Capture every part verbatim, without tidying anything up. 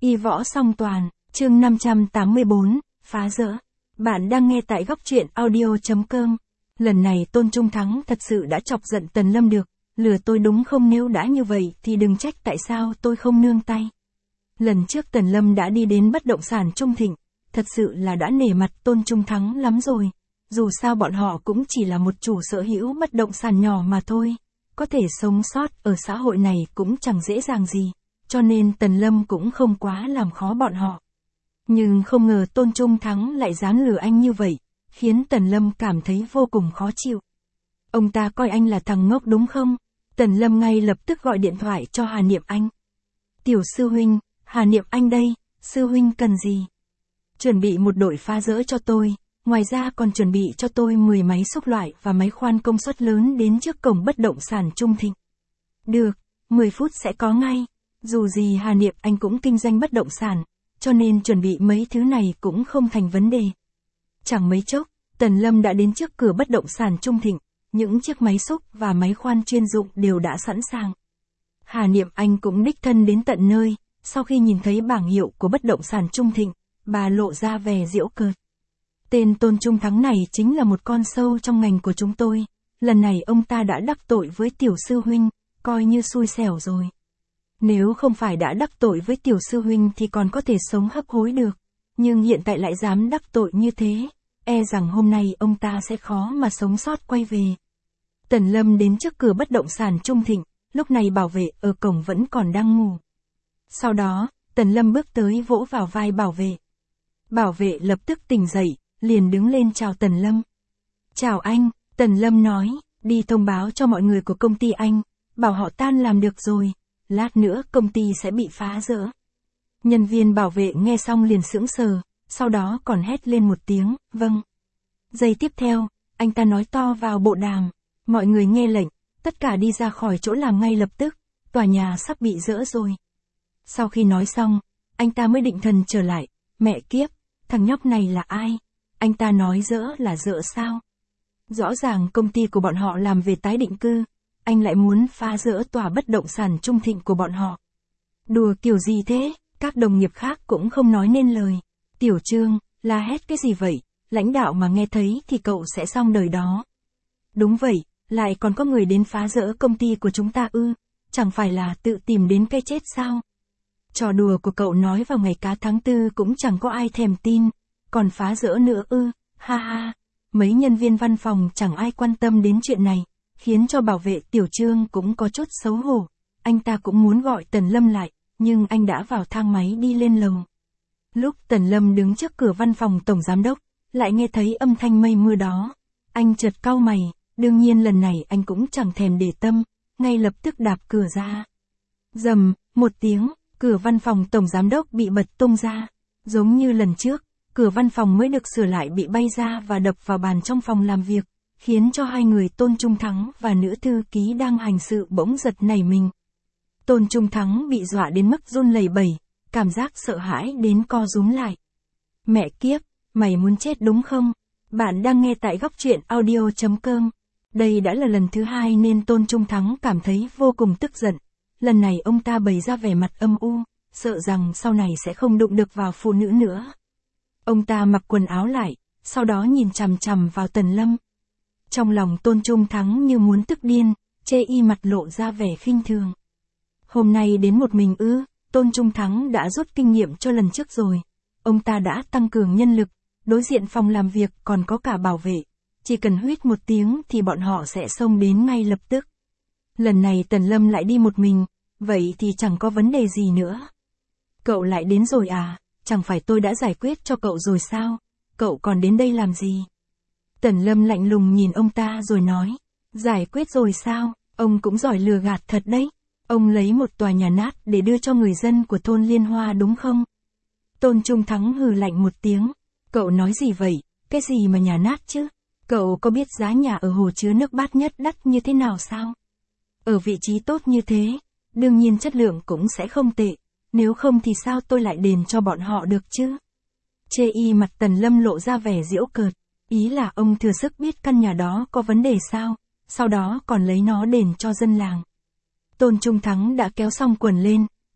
Y võ song toàn, chương năm trăm tám mươi bốn, phá rỡ. Bạn đang nghe tại góc truyện audio chấm com. Lần này Tôn Trung Thắng thật sự đã chọc giận Tần Lâm được, lừa tôi đúng không? Nếu đã như vậy thì đừng trách tại sao tôi không nương tay. Lần trước Tần Lâm đã đi đến bất động sản Trung Thịnh, thật sự là đã nể mặt Tôn Trung Thắng lắm rồi. Dù sao bọn họ cũng chỉ là một chủ sở hữu bất động sản nhỏ mà thôi, có thể sống sót ở xã hội này cũng chẳng dễ dàng gì, cho nên Tần Lâm cũng không quá làm khó bọn họ. Nhưng không ngờ Tôn Trung Thắng lại dám lừa anh như vậy, khiến Tần Lâm cảm thấy vô cùng khó chịu. Ông ta coi anh là thằng ngốc đúng không? Tần Lâm ngay lập tức gọi điện thoại cho Hà Niệm Anh. Tiểu sư huynh, Hà Niệm Anh đây, sư huynh cần gì? Chuẩn bị một đội phá rỡ cho tôi, ngoài ra còn chuẩn bị cho tôi mười máy xúc loại và máy khoan công suất lớn đến trước cổng bất động sản Trung Thịnh. Được, mười phút sẽ có ngay. Dù gì Hà Niệm Anh cũng kinh doanh bất động sản, cho nên chuẩn bị mấy thứ này cũng không thành vấn đề. Chẳng mấy chốc, Tần Lâm đã đến trước cửa bất động sản Trung Thịnh, những chiếc máy xúc và máy khoan chuyên dụng đều đã sẵn sàng. Hà Niệm Anh cũng đích thân đến tận nơi, sau khi nhìn thấy bảng hiệu của bất động sản Trung Thịnh, bà lộ ra vẻ giễu cợt. Tên Tôn Trung Thắng này chính là một con sâu trong ngành của chúng tôi, lần này ông ta đã đắc tội với tiểu sư huynh, coi như xui xẻo rồi. Nếu không phải đã đắc tội với tiểu sư huynh thì còn có thể sống hấp hối được, nhưng hiện tại lại dám đắc tội như thế, e rằng hôm nay ông ta sẽ khó mà sống sót quay về. Tần Lâm đến trước cửa bất động sản Trung Thịnh, lúc này bảo vệ ở cổng vẫn còn đang ngủ. Sau đó, Tần Lâm bước tới vỗ vào vai bảo vệ. Bảo vệ lập tức tỉnh dậy, liền đứng lên chào Tần Lâm. Chào anh, Tần Lâm nói, đi thông báo cho mọi người của công ty anh, bảo họ tan làm được rồi, lát nữa công ty sẽ bị phá rỡ. Nhân viên bảo vệ nghe xong liền sững sờ, sau đó còn hét lên một tiếng, vâng. Giây tiếp theo, anh ta nói to vào bộ đàm, mọi người nghe lệnh, tất cả đi ra khỏi chỗ làm ngay lập tức, tòa nhà sắp bị rỡ rồi. Sau khi nói xong, anh ta mới định thần trở lại, mẹ kiếp, thằng nhóc này là ai? Anh ta nói rỡ là rỡ sao? Rõ ràng công ty của bọn họ làm về tái định cư, anh lại muốn phá rỡ tòa bất động sản Trung Thịnh của bọn họ. Đùa kiểu gì thế? Các đồng nghiệp khác cũng không nói nên lời. Tiểu Trương, la hét cái gì vậy? Lãnh đạo mà nghe thấy thì cậu sẽ xong đời đó. Đúng vậy, lại còn có người đến phá rỡ công ty của chúng ta ư? Chẳng phải là tự tìm đến cái chết sao? Trò đùa của cậu nói vào ngày cá tháng tư cũng chẳng có ai thèm tin, còn phá rỡ nữa ư? Ha ha, mấy nhân viên văn phòng chẳng ai quan tâm đến chuyện này, khiến cho bảo vệ Tiểu Trương cũng có chút xấu hổ. Anh ta cũng muốn gọi Tần Lâm lại, nhưng anh đã vào thang máy đi lên lầu. Lúc Tần Lâm đứng trước cửa văn phòng tổng giám đốc, lại nghe thấy âm thanh mây mưa đó. Anh chợt cau mày, đương nhiên lần này anh cũng chẳng thèm để tâm, ngay lập tức đạp cửa ra. Rầm, một tiếng, cửa văn phòng tổng giám đốc bị bật tung ra. Giống như lần trước, cửa văn phòng mới được sửa lại bị bay ra và đập vào bàn trong phòng làm việc, khiến cho hai người Tôn Trung Thắng và nữ thư ký đang hành sự bỗng giật nảy mình. Tôn Trung Thắng bị dọa đến mức run lẩy bẩy, cảm giác sợ hãi đến co rúm lại. Mẹ kiếp, mày muốn chết đúng không? Bạn đang nghe tại góc truyện audio chấm com. Đây đã là lần thứ hai nên Tôn Trung Thắng cảm thấy vô cùng tức giận. Lần này ông ta bày ra vẻ mặt âm u, sợ rằng sau này sẽ không đụng được vào phụ nữ nữa. Ông ta mặc quần áo lại, sau đó nhìn chằm chằm vào Tần Lâm. Trong lòng Tôn Trung Thắng như muốn tức điên, chê y mặt lộ ra vẻ khinh thường. Hôm nay đến một mình ư? Tôn Trung Thắng đã rút kinh nghiệm cho lần trước rồi. Ông ta đã tăng cường nhân lực, đối diện phòng làm việc còn có cả bảo vệ. Chỉ cần huýt một tiếng thì bọn họ sẽ xông đến ngay lập tức. Lần này Tần Lâm lại đi một mình, vậy thì chẳng có vấn đề gì nữa. Cậu lại đến rồi à? Chẳng phải tôi đã giải quyết cho cậu rồi sao? Cậu còn đến đây làm gì? Tần Lâm lạnh lùng nhìn ông ta rồi nói. Giải quyết rồi sao? Ông cũng giỏi lừa gạt thật đấy. Ông lấy một tòa nhà nát để đưa cho người dân của thôn Liên Hoa đúng không? Tôn Trung Thắng hừ lạnh một tiếng. Cậu nói gì vậy? Cái gì mà nhà nát chứ? Cậu có biết giá nhà ở hồ chứa nước Bát Nhất đắt như thế nào sao? Ở vị trí tốt như thế, đương nhiên chất lượng cũng sẽ không tệ. Nếu không thì sao tôi lại đền cho bọn họ được chứ? Chê y mặt Tần Lâm lộ ra vẻ giễu cợt. Ý là ông thừa sức biết căn nhà đó có vấn đề sao? Sau đó còn lấy nó đền cho dân làng. Tôn Trung Thắng đã kéo xong quần lên,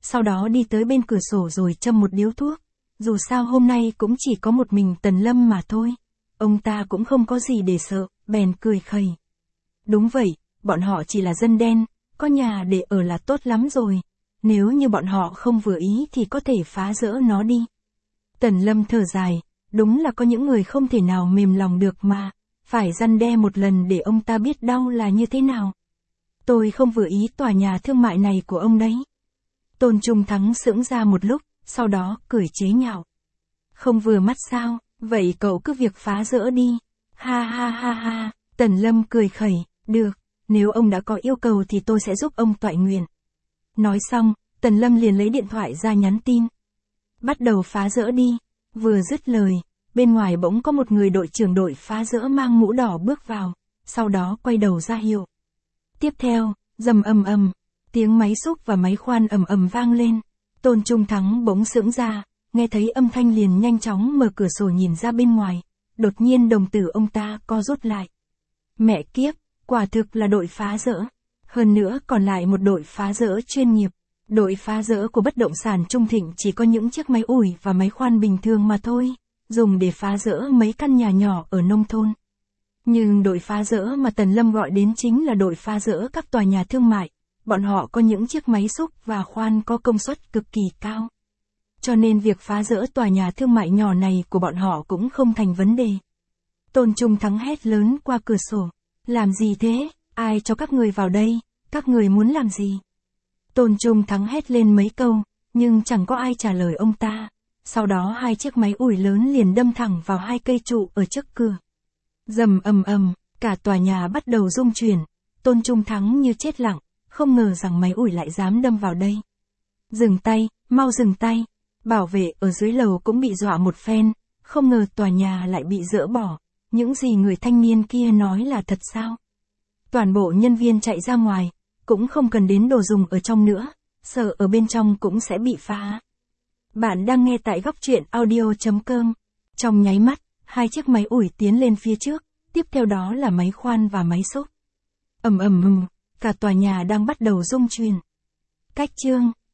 sau đó đi tới bên cửa sổ rồi châm một điếu thuốc. Dù sao hôm nay cũng chỉ có một mình Tần Lâm mà thôi. Ông ta cũng không có gì để sợ, bèn cười khẩy. Đúng vậy, bọn họ chỉ là dân đen, có nhà để ở là tốt lắm rồi. Nếu như bọn họ không vừa ý thì có thể phá rỡ nó đi. Tần Lâm thở dài, đúng là có những người không thể nào mềm lòng được mà. Phải răn đe một lần để ông ta biết đau là như thế nào. Tôi không vừa ý tòa nhà thương mại này của ông đấy. Tôn Trung Thắng sững ra một lúc, sau đó cười chế nhạo. Không vừa mắt sao, vậy cậu cứ việc phá rỡ đi. Ha ha ha ha, Tần Lâm cười khẩy, được, nếu ông đã có yêu cầu thì tôi sẽ giúp ông toại nguyện. Nói xong, Tần Lâm liền lấy điện thoại ra nhắn tin. Bắt đầu phá rỡ đi. Vừa dứt lời, bên ngoài bỗng có một người đội trưởng đội phá rỡ mang mũ đỏ bước vào, sau đó quay đầu ra hiệu. Tiếp theo, rầm ầm ầm, tiếng máy xúc và máy khoan ầm ầm vang lên. Tôn Trung Thắng bỗng sững ra, nghe thấy âm thanh liền nhanh chóng mở cửa sổ nhìn ra bên ngoài. Đột nhiên đồng tử ông ta co rút lại. Mẹ kiếp, quả thực là đội phá rỡ. Hơn nữa còn lại một đội phá rỡ chuyên nghiệp. Đội phá rỡ của bất động sản Trung Thịnh chỉ có những chiếc máy ủi và máy khoan bình thường mà thôi, dùng để phá rỡ mấy căn nhà nhỏ ở nông thôn. Nhưng đội phá rỡ mà Tần Lâm gọi đến chính là đội phá rỡ các tòa nhà thương mại. Bọn họ có những chiếc máy xúc và khoan có công suất cực kỳ cao. Cho nên việc phá rỡ tòa nhà thương mại nhỏ này của bọn họ cũng không thành vấn đề. Tôn Trung Thắng hét lớn qua cửa sổ. Làm gì thế? Ai cho các người vào đây? Các người muốn làm gì? Tôn Trung Thắng hét lên mấy câu, nhưng chẳng có ai trả lời ông ta. Sau đó hai chiếc máy ủi lớn liền đâm thẳng vào hai cây trụ ở trước cửa. Rầm ầm ầm, cả tòa nhà bắt đầu rung chuyển. Tôn Trung Thắng như chết lặng, không ngờ rằng máy ủi lại dám đâm vào đây. Dừng tay, mau dừng tay. Bảo vệ ở dưới lầu cũng bị dọa một phen, không ngờ tòa nhà lại bị dỡ bỏ. Những gì người thanh niên kia nói là thật sao? Toàn bộ nhân viên chạy ra ngoài, cũng không cần đến đồ dùng ở trong nữa, sợ ở bên trong cũng sẽ bị phá. Bạn đang nghe tại góc truyện audio chấm com. Trong nháy mắt, hai chiếc máy ủi tiến lên phía trước, tiếp theo đó là máy khoan và máy xúc. Ầm ầm ầm, cả tòa nhà đang bắt đầu rung chuyển. Cách chương